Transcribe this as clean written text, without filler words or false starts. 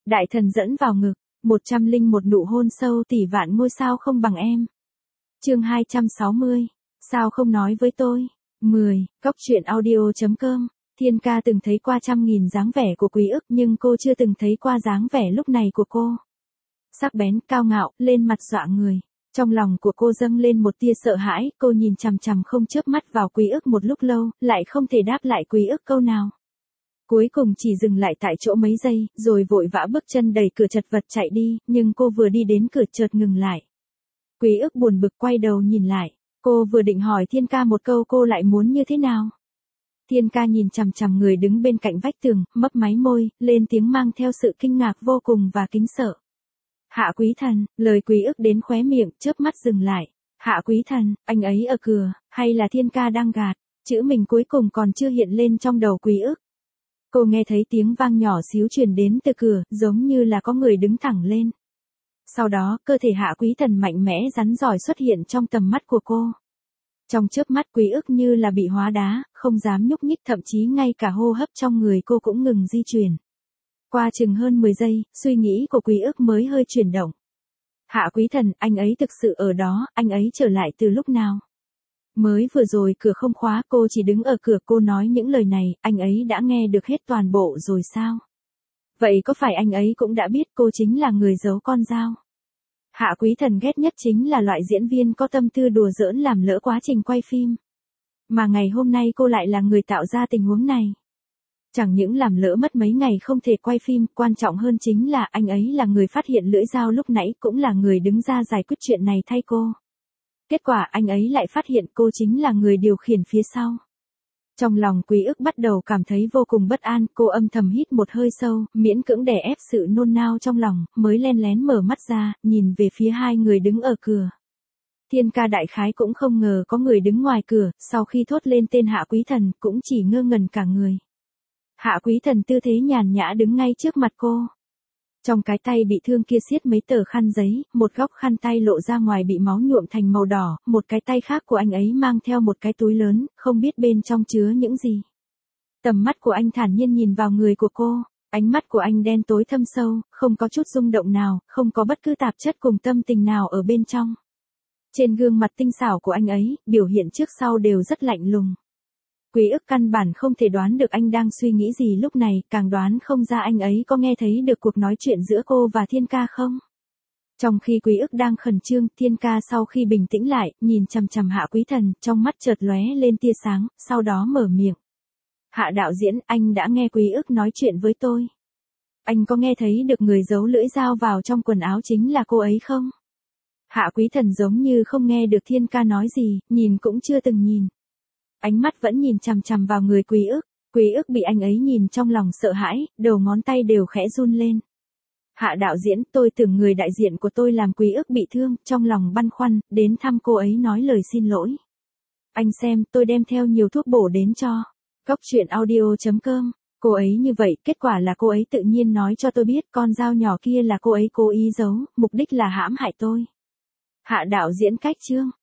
Đại thần dẫn vào ngực, 101 nụ hôn sâu tỷ vạn ngôi sao không bằng em. Chương 260. Sao không nói với tôi? 10. Cóc truyện audio.com. Thiên ca từng thấy qua trăm nghìn dáng vẻ của Quý Ức nhưng cô chưa từng thấy qua dáng vẻ lúc này của cô. Sắc bén, cao ngạo, lên mặt dọa người. Trong lòng của cô dâng lên một tia sợ hãi, cô nhìn chằm chằm không chớp mắt vào Quý Ức một lúc lâu, lại không thể đáp lại Quý Ức câu nào. Cuối cùng chỉ dừng lại tại chỗ mấy giây, rồi vội vã bước chân đẩy cửa chật vật chạy đi, nhưng cô vừa đi đến cửa chợt ngừng lại. Quý Ức buồn bực quay đầu nhìn lại, cô vừa định hỏi Thiên ca một câu cô lại muốn như thế nào. Thiên ca nhìn chằm chằm người đứng bên cạnh vách tường, mấp máy môi, lên tiếng mang theo sự kinh ngạc vô cùng và kính sợ. Hạ Quý Thần, lời Quý Ức đến khóe miệng, chớp mắt dừng lại. Hạ Quý Thần, anh ấy ở cửa, hay là Thiên ca đang gạt, chữ mình cuối cùng còn chưa hiện lên trong đầu Quý Ức. Cô nghe thấy tiếng vang nhỏ xíu truyền đến từ cửa, giống như là có người đứng thẳng lên. Sau đó, cơ thể Hạ Quý Thần mạnh mẽ rắn giỏi xuất hiện trong tầm mắt của cô. Trong chớp mắt Quý Ức như là bị hóa đá, không dám nhúc nhích, thậm chí ngay cả hô hấp trong người cô cũng ngừng di chuyển. Qua chừng hơn 10 giây, suy nghĩ của Quý Ức mới hơi chuyển động. Hạ Quý Thần, anh ấy thực sự ở đó, anh ấy trở lại từ lúc nào? Mới vừa rồi cửa không khóa, cô chỉ đứng ở cửa, cô nói những lời này, anh ấy đã nghe được hết toàn bộ rồi sao? Vậy có phải anh ấy cũng đã biết cô chính là người giấu con dao? Hạ Quý Thần ghét nhất chính là loại diễn viên có tâm tư đùa giỡn làm lỡ quá trình quay phim. Mà ngày hôm nay cô lại là người tạo ra tình huống này. Chẳng những làm lỡ mất mấy ngày không thể quay phim, quan trọng hơn chính là anh ấy là người phát hiện lưỡi dao lúc nãy, cũng là người đứng ra giải quyết chuyện này thay cô. Kết quả anh ấy lại phát hiện cô chính là người điều khiển phía sau. Trong lòng Quý Ức bắt đầu cảm thấy vô cùng bất an, cô âm thầm hít một hơi sâu, miễn cưỡng đè ép sự nôn nao trong lòng, mới len lén mở mắt ra, nhìn về phía hai người đứng ở cửa. Thiên ca đại khái cũng không ngờ có người đứng ngoài cửa, sau khi thốt lên tên Hạ Quý Thần, cũng chỉ ngơ ngẩn cả người. Hạ Quý Thần tư thế nhàn nhã đứng ngay trước mặt cô. Trong cái tay bị thương kia siết mấy tờ khăn giấy, một góc khăn tay lộ ra ngoài bị máu nhuộm thành màu đỏ, một cái tay khác của anh ấy mang theo một cái túi lớn, không biết bên trong chứa những gì. Tầm mắt của anh thản nhiên nhìn vào người của cô, ánh mắt của anh đen tối thâm sâu, không có chút rung động nào, không có bất cứ tạp chất cùng tâm tình nào ở bên trong. Trên gương mặt tinh xảo của anh ấy, biểu hiện trước sau đều rất lạnh lùng. Quý Ức căn bản không thể đoán được anh đang suy nghĩ gì lúc này, càng đoán không ra anh ấy có nghe thấy được cuộc nói chuyện giữa cô và Thiên ca không. Trong khi Quý Ức đang khẩn trương, Thiên ca sau khi bình tĩnh lại, nhìn chằm chằm Hạ Quý Thần, trong mắt chợt lóe lên tia sáng, sau đó mở miệng. Hạ đạo diễn, anh đã nghe Quý Ức nói chuyện với tôi. Anh có nghe thấy được người giấu lưỡi dao vào trong quần áo chính là cô ấy không? Hạ Quý Thần giống như không nghe được Thiên ca nói gì, nhìn cũng chưa từng nhìn. Ánh mắt vẫn nhìn chằm chằm vào người Quý Ức. Quý Ức bị anh ấy nhìn trong lòng sợ hãi, đầu ngón tay đều khẽ run lên. Hạ đạo diễn, tôi tưởng người đại diện của tôi làm Quý Ức bị thương, trong lòng băn khoăn, đến thăm cô ấy nói lời xin lỗi. Anh xem, tôi đem theo nhiều thuốc bổ đến cho. Cóc truyện audio.com. Cô ấy như vậy, kết quả là cô ấy tự nhiên nói cho tôi biết con dao nhỏ kia là cô ấy cố ý giấu, mục đích là hãm hại tôi. Hạ đạo diễn cách chương.